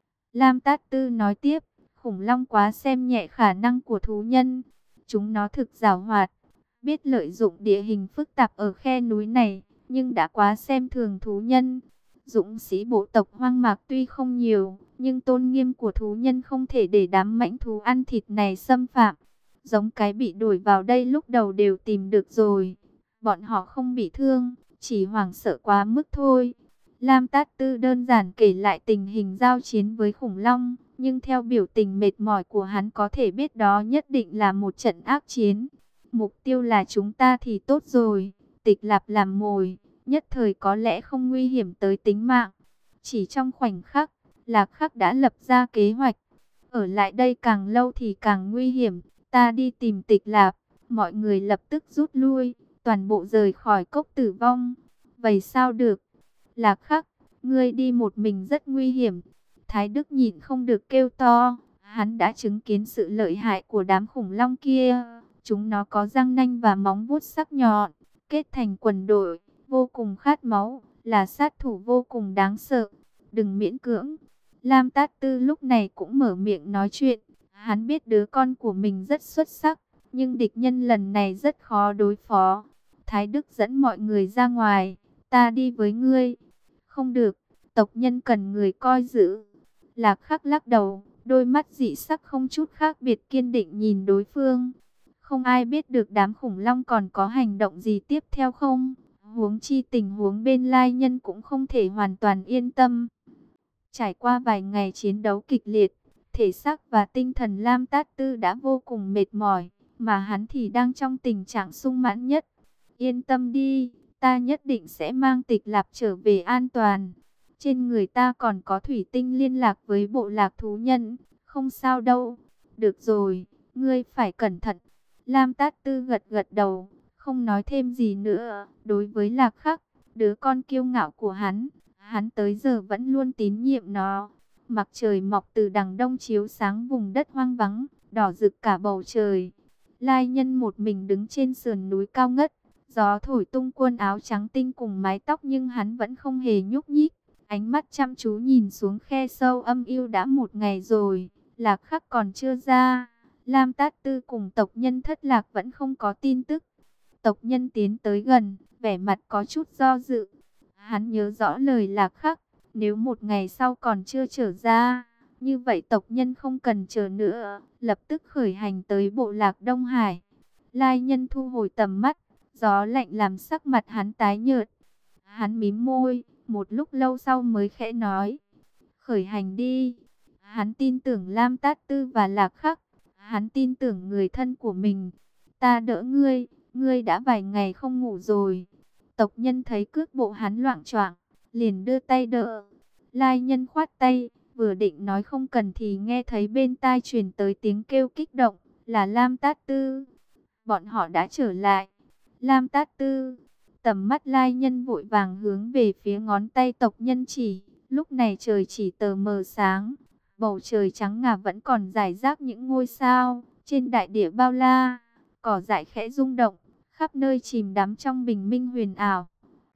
Lam Tát Tư nói tiếp, khủng long quá xem nhẹ khả năng của thú nhân. Chúng nó thực giàu hoạt, biết lợi dụng địa hình phức tạp ở khe núi này, nhưng đã quá xem thường thú nhân. Dũng sĩ bộ tộc hoang mạc tuy không nhiều, nhưng tôn nghiêm của thú nhân không thể để đám mãnh thú ăn thịt này xâm phạm. Giống cái bị đuổi vào đây lúc đầu đều tìm được rồi. Bọn họ không bị thương, chỉ hoảng sợ quá mức thôi. Lam Tát Tư đơn giản kể lại tình hình giao chiến với khủng long, nhưng theo biểu tình mệt mỏi của hắn có thể biết đó nhất định là một trận ác chiến. Mục tiêu là chúng ta thì tốt rồi, Tịch Lạp làm mồi, nhất thời có lẽ không nguy hiểm tới tính mạng. Chỉ trong khoảnh khắc, Lạc Khắc đã lập ra kế hoạch. Ở lại đây càng lâu thì càng nguy hiểm, ta đi tìm Tịch Lạp. Mọi người lập tức rút lui, toàn bộ rời khỏi cốc tử vong. Vậy sao được? Lạc Khắc, ngươi đi một mình rất nguy hiểm. Thái Đức nhịn không được kêu to. Hắn đã chứng kiến sự lợi hại của đám khủng long kia. Chúng nó có răng nanh và móng vuốt sắc nhọn, kết thành quần đội, vô cùng khát máu, là sát thủ vô cùng đáng sợ. Đừng miễn cưỡng. Lam Tát Tư lúc này cũng mở miệng nói chuyện. Hắn biết đứa con của mình rất xuất sắc, nhưng địch nhân lần này rất khó đối phó. Thái Đức dẫn mọi người ra ngoài. Ta đi với ngươi. Không được, tộc nhân cần người coi giữ. Lạc Khắc lắc đầu, đôi mắt dị sắc không chút khác biệt kiên định nhìn đối phương. Không ai biết được đám khủng long còn có hành động gì tiếp theo không. Huống chi tình huống bên Lai Nhân cũng không thể hoàn toàn yên tâm. Trải qua vài ngày chiến đấu kịch liệt, thể xác và tinh thần Lam Tát Tư đã vô cùng mệt mỏi, mà hắn thì đang trong tình trạng sung mãn nhất. Yên tâm đi, ta nhất định sẽ mang Tịch Lạp trở về an toàn. Trên người ta còn có thủy tinh liên lạc với bộ lạc thú nhân, không sao đâu. Được rồi, ngươi phải cẩn thận. Lam Tát Tư gật gật đầu, không nói thêm gì nữa. Đối với Lạc Khắc, đứa con kiêu ngạo của hắn, hắn tới giờ vẫn luôn tín nhiệm nó. Mặt trời mọc từ đằng đông chiếu sáng vùng đất hoang vắng, đỏ rực cả bầu trời. Lai Nhân một mình đứng trên sườn núi cao ngất, gió thổi tung quần áo trắng tinh cùng mái tóc, nhưng hắn vẫn không hề nhúc nhích. Ánh mắt chăm chú nhìn xuống khe sâu âm u. Đã một ngày rồi, Lạc Khắc còn chưa ra. Lam Tát Tư cùng tộc nhân thất lạc vẫn không có tin tức. Tộc nhân tiến tới gần, vẻ mặt có chút do dự. Hắn nhớ rõ lời Lạc Khắc, nếu một ngày sau còn chưa trở ra, như vậy tộc nhân không cần chờ nữa, lập tức khởi hành tới bộ lạc Đông Hải. Lai Nhân thu hồi tầm mắt, gió lạnh làm sắc mặt hắn tái nhợt. Hắn mím môi, một lúc lâu sau mới khẽ nói, khởi hành đi. Hắn tin tưởng Lam Tát Tư và Lạc Khắc, hắn tin tưởng người thân của mình. Ta đỡ ngươi, ngươi đã vài ngày không ngủ rồi. Tộc nhân thấy cước bộ hắn loạng choạng, liền đưa tay đỡ. Lai Nhân khoát tay, vừa định nói không cần thì nghe thấy bên tai truyền tới tiếng kêu kích động, là Lam Tát Tư. Bọn họ đã trở lại. Lam Tát Tư. Tầm mắt Lai Nhân vội vàng hướng về phía ngón tay tộc nhân chỉ. Lúc này trời chỉ tờ mờ sáng, bầu trời trắng ngà vẫn còn rải rác những ngôi sao. Trên đại địa bao la, cỏ dại khẽ rung động, khắp nơi chìm đắm trong bình minh huyền ảo.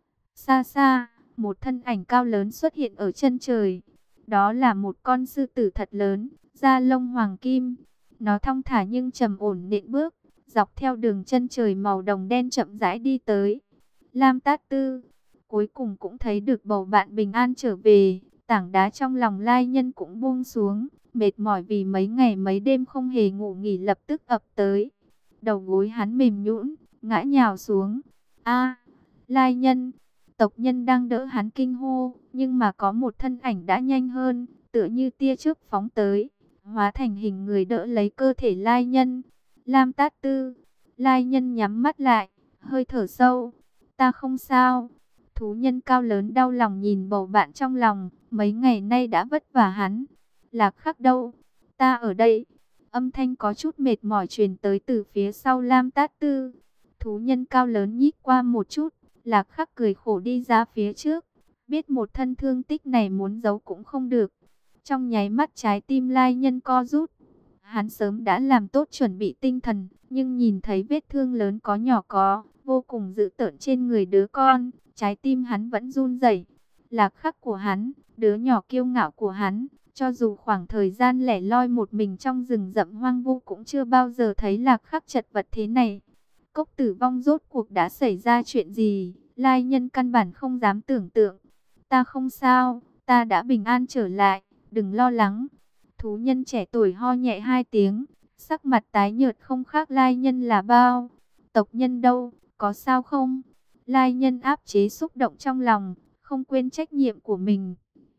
Xa xa, một thân ảnh cao lớn xuất hiện ở chân trời. Đó là một con sư tử thật lớn, da lông hoàng kim. Nó thong thả nhưng trầm ổn nện bước, dọc theo đường chân trời màu đồng đen chậm rãi đi tới. Lam Tát Tư cuối cùng cũng thấy được bầu bạn bình an trở về. Tảng đá trong lòng Lai Nhân cũng buông xuống, mệt mỏi vì mấy ngày mấy đêm không hề ngủ nghỉ lập tức ập tới. Đầu gối hắn mềm nhũn, ngã nhào xuống. A, Lai Nhân. Tộc nhân đang đỡ hắn kinh hô, nhưng mà có một thân ảnh đã nhanh hơn, tựa như tia chớp phóng tới, hóa thành hình người đỡ lấy cơ thể Lai Nhân. Lam Tát Tư, Lai Nhân nhắm mắt lại, hơi thở sâu. Ta không sao. Thú nhân cao lớn đau lòng nhìn bầu bạn trong lòng, mấy ngày nay đã vất vả hắn. Lạc Khắc đâu? Ta ở đây. Âm thanh có chút mệt mỏi truyền tới từ phía sau Lam Tát Tư. Thú nhân cao lớn nhích qua một chút, Lạc Khắc cười khổ đi ra phía trước. Biết một thân thương tích này muốn giấu cũng không được. Trong nháy mắt trái tim Lai Nhân co rút. Hắn sớm đã làm tốt chuẩn bị tinh thần, nhưng nhìn thấy vết thương lớn có nhỏ có, vô cùng dữ tợn trên người đứa con, trái tim hắn vẫn run rẩy. Lạc Khắc của hắn, đứa nhỏ kiêu ngạo của hắn, cho dù khoảng thời gian lẻ loi một mình trong rừng rậm hoang vu cũng chưa bao giờ thấy Lạc Khắc chật vật thế này. Cốc Tử Vong rốt cuộc đã xảy ra chuyện gì? Lai Nhân căn bản không dám tưởng tượng. Ta không sao, ta đã bình an trở lại, đừng lo lắng. Thú nhân trẻ tuổi ho nhẹ hai tiếng, sắc mặt tái nhợt không khác Lai Nhân là bao. Tộc nhân đâu, có sao không? Lai Nhân áp chế xúc động trong lòng, không quên trách nhiệm của mình.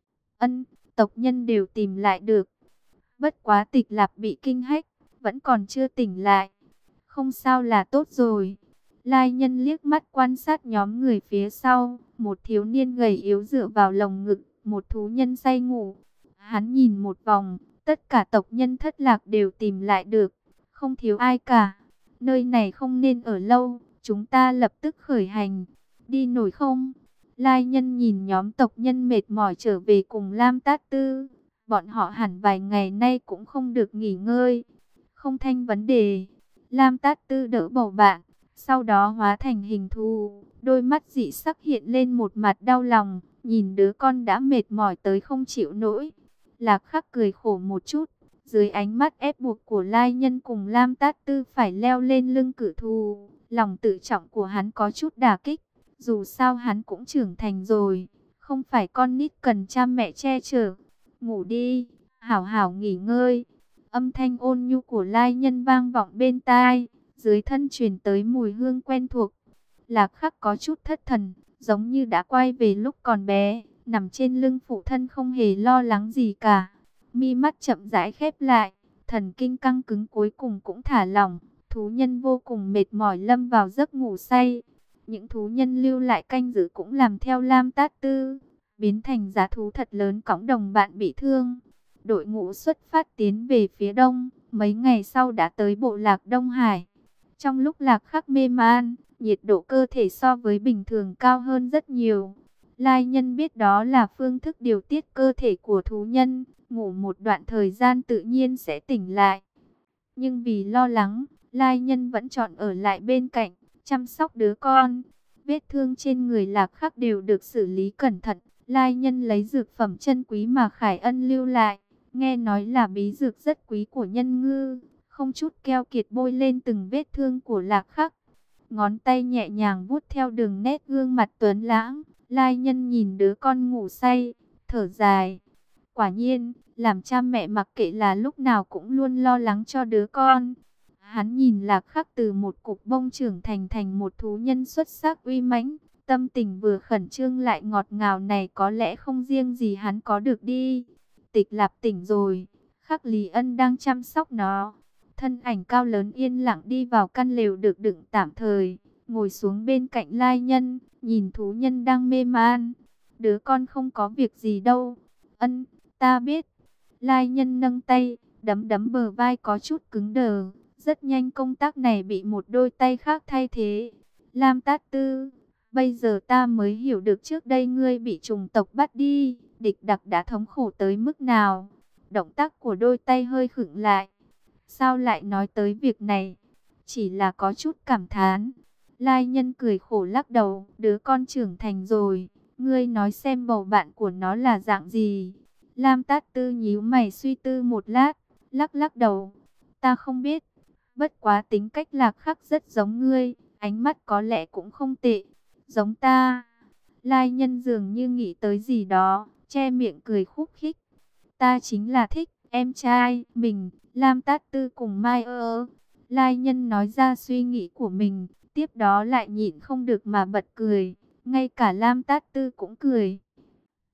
Ân, tộc nhân đều tìm lại được. Bất quá Tịch Lạp bị kinh hách, vẫn còn chưa tỉnh lại. Không sao là tốt rồi. Lai Nhân liếc mắt quan sát nhóm người phía sau, một thiếu niên gầy yếu dựa vào lồng ngực, một thú nhân say ngủ. Hắn nhìn một vòng, tất cả tộc nhân thất lạc đều tìm lại được, không thiếu ai cả. Nơi này không nên ở lâu, chúng ta lập tức khởi hành. Đi nổi không? Lai Nhân nhìn nhóm tộc nhân mệt mỏi trở về cùng Lam Tát Tư. Bọn họ hẳn vài ngày nay cũng không được nghỉ ngơi. Không thành vấn đề. Lam Tát Tư đỡ bầu bạn, sau đó hóa thành hình thù. Đôi mắt dị sắc hiện lên một mặt đau lòng, nhìn đứa con đã mệt mỏi tới không chịu nổi. Lạc Khắc cười khổ một chút, dưới ánh mắt ép buộc của Lai Nhân cùng Lam Tát Tư phải leo lên lưng cử thù. Lòng tự trọng của hắn có chút đả kích, dù sao hắn cũng trưởng thành rồi, không phải con nít cần cha mẹ che chở. Ngủ đi, hảo hảo nghỉ ngơi. Âm thanh ôn nhu của Lai Nhân vang vọng bên tai, dưới thân truyền tới mùi hương quen thuộc. Lạc Khắc có chút thất thần, giống như đã quay về lúc còn bé, nằm trên lưng phụ thân không hề lo lắng gì cả. Mi mắt chậm rãi khép lại, thần kinh căng cứng cuối cùng cũng thả lỏng. Thú nhân vô cùng mệt mỏi lâm vào giấc ngủ say. Những thú nhân lưu lại canh giữ cũng làm theo Lam Tát Tư, biến thành giá thú thật lớn cõng đồng bạn bị thương. Đội ngũ xuất phát tiến về phía đông, mấy ngày sau đã tới bộ lạc Đông Hải. Trong lúc Lạc Khắc mê man, nhiệt độ cơ thể so với bình thường cao hơn rất nhiều. Lai Nhân biết đó là phương thức điều tiết cơ thể của thú nhân, ngủ một đoạn thời gian tự nhiên sẽ tỉnh lại. Nhưng vì lo lắng, Lai Nhân vẫn chọn ở lại bên cạnh, chăm sóc đứa con. Vết thương trên người Lạc Khắc đều được xử lý cẩn thận. Lai Nhân lấy dược phẩm chân quý mà Khải Ân lưu lại, nghe nói là bí dược rất quý của nhân ngư, không chút keo kiệt bôi lên từng vết thương của Lạc Khắc. Ngón tay nhẹ nhàng vuốt theo đường nét gương mặt tuấn lãng. Lai Nhân nhìn đứa con ngủ say, thở dài. Quả nhiên, làm cha mẹ mặc kệ là lúc nào cũng luôn lo lắng cho đứa con. Hắn nhìn Lạc Khắc từ một cục bông trưởng thành thành một thú nhân xuất sắc uy mãnh. Tâm tình vừa khẩn trương lại ngọt ngào này có lẽ không riêng gì hắn có được đi. Tịch Lạp tỉnh rồi, Khắc Lý Ân đang chăm sóc nó. Thân ảnh cao lớn yên lặng đi vào căn lều được đựng tạm thời, ngồi xuống bên cạnh Lai Nhân, nhìn thú nhân đang mê man. Đứa con không có việc gì đâu. Ân, ta biết. Lai Nhân nâng tay, đấm đấm bờ vai có chút cứng đờ. Rất nhanh công tác này bị một đôi tay khác thay thế. Lam Tát Tư, bây giờ ta mới hiểu được trước đây ngươi bị trùng tộc bắt đi, địch đặc đã thống khổ tới mức nào. Động tác của đôi tay hơi khựng lại. Sao lại nói tới việc này? Chỉ là có chút cảm thán. Lai Nhân cười khổ lắc đầu, đứa con trưởng thành rồi, ngươi nói xem bầu bạn của nó là dạng gì? Lam Tát Tư nhíu mày suy tư một lát, lắc lắc đầu. Ta không biết, bất quá tính cách Lạc Khắc rất giống ngươi, ánh mắt có lẽ cũng không tệ, giống ta. Lai Nhân dường như nghĩ tới gì đó, che miệng cười khúc khích. Ta chính là thích em trai mình. Lam Tát Tư cùng Mai ơ. Lai Nhân nói ra suy nghĩ của mình, tiếp đó lại nhịn không được mà bật cười. Ngay cả Lam Tát Tư cũng cười.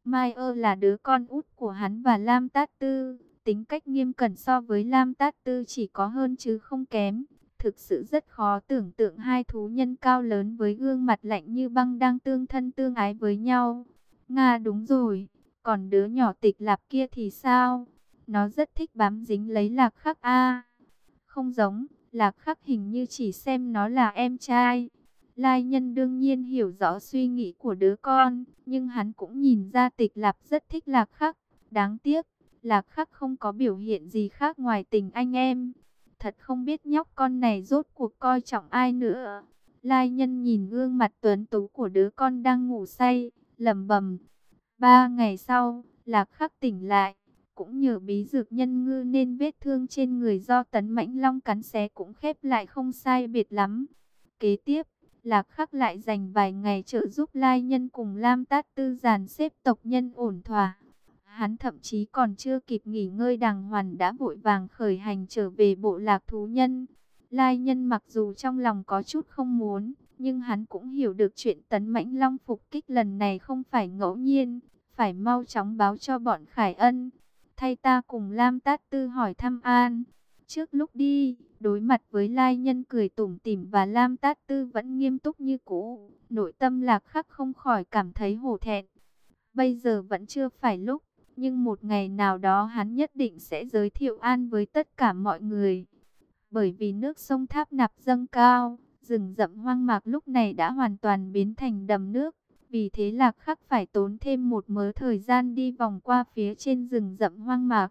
Mai ơ là đứa con út của hắn và Lam Tát Tư, tính cách nghiêm cẩn so với Lam Tát Tư chỉ có hơn chứ không kém. Thực sự rất khó tưởng tượng hai thú nhân cao lớn với gương mặt lạnh như băng đang tương thân tương ái với nhau. Nga đúng rồi, còn đứa nhỏ Tịch Lạp kia thì sao? Nó rất thích bám dính lấy Lạc Khắc a. Không giống, Lạc Khắc hình như chỉ xem nó là em trai. Lai Nhân đương nhiên hiểu rõ suy nghĩ của đứa con, nhưng hắn cũng nhìn ra Tịch Lạp rất thích Lạc Khắc. Đáng tiếc, Lạc Khắc không có biểu hiện gì khác ngoài tình anh em. Thật không biết nhóc con này rốt cuộc coi trọng ai nữa. Lai Nhân nhìn gương mặt tuấn tú của đứa con đang ngủ say, lẩm bẩm. Ba ngày sau, Lạc Khắc tỉnh lại, cũng nhờ bí dược nhân ngư nên vết thương trên người do Tấn Mãnh Long cắn xé cũng khép lại không sai biệt lắm. Kế tiếp, Lạc Khắc lại dành vài ngày trợ giúp Lai Nhân cùng Lam Tát Tư dàn xếp tộc nhân ổn thỏa. Hắn thậm chí còn chưa kịp nghỉ ngơi đàng hoàng đã vội vàng khởi hành trở về bộ lạc thú nhân. Lai Nhân mặc dù trong lòng có chút không muốn, nhưng hắn cũng hiểu được chuyện Tấn Mãnh Long phục kích lần này không phải ngẫu nhiên, phải mau chóng báo cho bọn Khải Ân. Thay ta cùng Lam Tát Tư hỏi thăm an. Trước lúc đi, đối mặt với Lai Nhân cười tủm tỉm và Lam Tát Tư vẫn nghiêm túc như cũ, nội tâm Lạc Khắc không khỏi cảm thấy hổ thẹn. Bây giờ vẫn chưa phải lúc, nhưng một ngày nào đó hắn nhất định sẽ giới thiệu an với tất cả mọi người. Bởi vì nước sông Tháp Nạp dâng cao, rừng rậm hoang mạc lúc này đã hoàn toàn biến thành đầm nước. Vì thế Lạc Khắc phải tốn thêm một mớ thời gian đi vòng qua phía trên rừng rậm hoang mạc.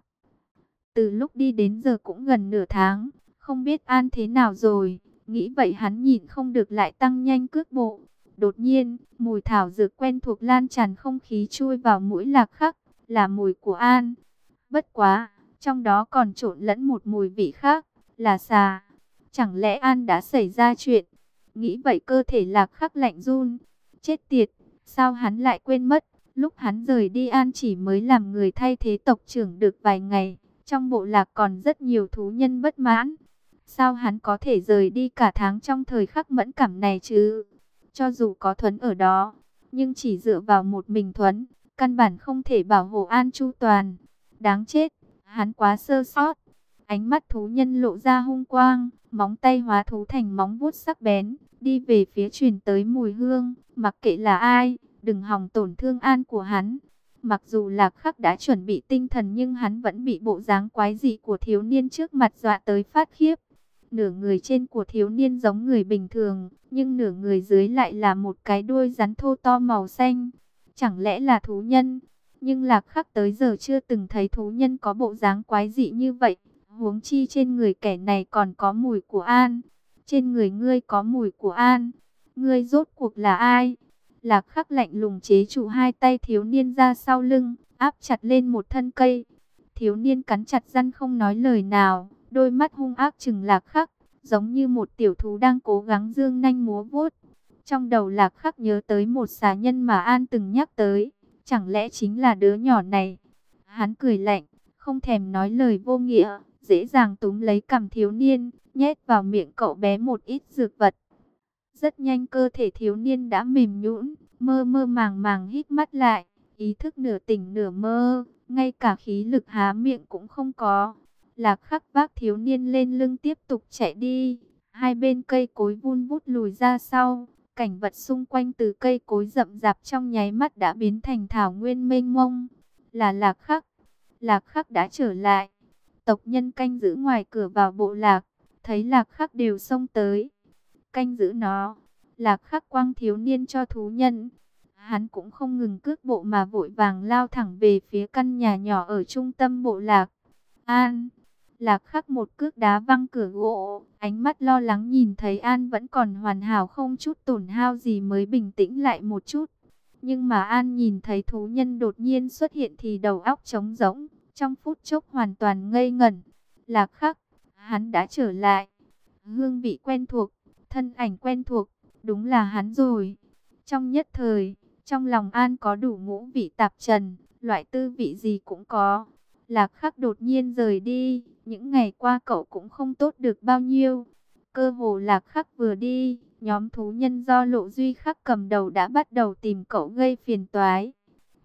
Từ lúc đi đến giờ cũng gần nửa tháng, không biết an thế nào rồi. Nghĩ vậy hắn nhịn không được lại tăng nhanh cước bộ. Đột nhiên, mùi thảo dược quen thuộc lan tràn không khí chui vào mũi Lạc Khắc, là mùi của an. Bất quá, trong đó còn trộn lẫn một mùi vị khác, là xà. Chẳng lẽ an đã xảy ra chuyện? Nghĩ vậy cơ thể Lạc Khắc lạnh run. Chết tiệt, sao hắn lại quên mất? Lúc hắn rời đi an chỉ mới làm người thay thế tộc trưởng được vài ngày. Trong bộ lạc còn rất nhiều thú nhân bất mãn. Sao hắn có thể rời đi cả tháng trong thời khắc mẫn cảm này chứ? Cho dù có Thuấn ở đó, nhưng chỉ dựa vào một mình Thuấn, căn bản không thể bảo hộ an chu toàn. Đáng chết, hắn quá sơ sót. Ánh mắt thú nhân lộ ra hung quang, móng tay hóa thú thành móng vuốt sắc bén, đi về phía truyền tới mùi hương, mặc kệ là ai, đừng hòng tổn thương an của hắn. Mặc dù Lạc Khắc đã chuẩn bị tinh thần nhưng hắn vẫn bị bộ dáng quái dị của thiếu niên trước mặt dọa tới phát khiếp. Nửa người trên của thiếu niên giống người bình thường, nhưng nửa người dưới lại là một cái đuôi rắn thô to màu xanh. Chẳng lẽ là thú nhân? Nhưng Lạc Khắc tới giờ chưa từng thấy thú nhân có bộ dáng quái dị như vậy. Huống chi trên người kẻ này còn có mùi của an. Trên người ngươi có mùi của an. Ngươi rốt cuộc là ai? Lạc Khắc lạnh lùng chế trụ hai tay thiếu niên ra sau lưng, áp chặt lên một thân cây. Thiếu niên cắn chặt răng không nói lời nào, đôi mắt hung ác trừng Lạc Khắc, giống như một tiểu thú đang cố gắng giương nanh múa vuốt. Trong đầu Lạc Khắc nhớ tới một xà nhân mà An từng nhắc tới, chẳng lẽ chính là đứa nhỏ này? Hắn cười lạnh, không thèm nói lời vô nghĩa, dễ dàng túm lấy cằm thiếu niên, nhét vào miệng cậu bé một ít dược vật. Rất nhanh cơ thể thiếu niên đã mềm nhũn, mơ mơ màng màng hít mắt lại, ý thức nửa tỉnh nửa mơ, ngay cả khí lực há miệng cũng không có. Lạc Khắc vác thiếu niên lên lưng tiếp tục chạy đi, hai bên cây cối vun vút lùi ra sau, cảnh vật xung quanh từ cây cối rậm rạp trong nháy mắt đã biến thành thảo nguyên mênh mông. Là Lạc Khắc, Lạc Khắc đã trở lại. Tộc nhân canh giữ ngoài cửa vào bộ lạc, thấy Lạc Khắc đều xông tới. Canh giữ nó, Lạc Khắc quăng thiếu niên cho thú nhân. Hắn cũng không ngừng cước bộ mà vội vàng lao thẳng về phía căn nhà nhỏ ở trung tâm bộ lạc. An, Lạc Khắc một cước đá văng cửa gỗ, ánh mắt lo lắng nhìn thấy An vẫn còn hoàn hảo không chút tổn hao gì mới bình tĩnh lại một chút. Nhưng mà An nhìn thấy thú nhân đột nhiên xuất hiện thì đầu óc trống rỗng, trong phút chốc hoàn toàn ngây ngẩn. Lạc Khắc, hắn đã trở lại. Hương vị quen thuộc, thân ảnh quen thuộc, đúng là hắn rồi. Trong nhất thời, trong lòng An có đủ ngũ vị tạp trần, loại tư vị gì cũng có. Lạc Khắc đột nhiên rời đi, những ngày qua cậu cũng không tốt được bao nhiêu. Cơ hồ Lạc Khắc vừa đi, nhóm thú nhân do Lộ Duy Khắc cầm đầu đã bắt đầu tìm cậu gây phiền toái.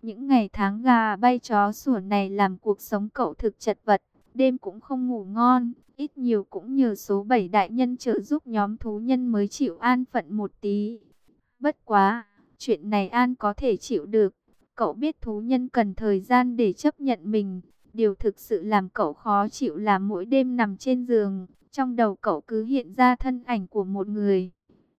Những ngày tháng gà bay chó sủa này làm cuộc sống cậu thực chật vật, đêm cũng không ngủ ngon, ít nhiều cũng nhờ số bảy đại nhân trợ giúp nhóm thú nhân mới chịu an phận một tí. Bất quá, chuyện này An có thể chịu được, cậu biết thú nhân cần thời gian để chấp nhận mình. Điều thực sự làm cậu khó chịu là mỗi đêm nằm trên giường, trong đầu cậu cứ hiện ra thân ảnh của một người.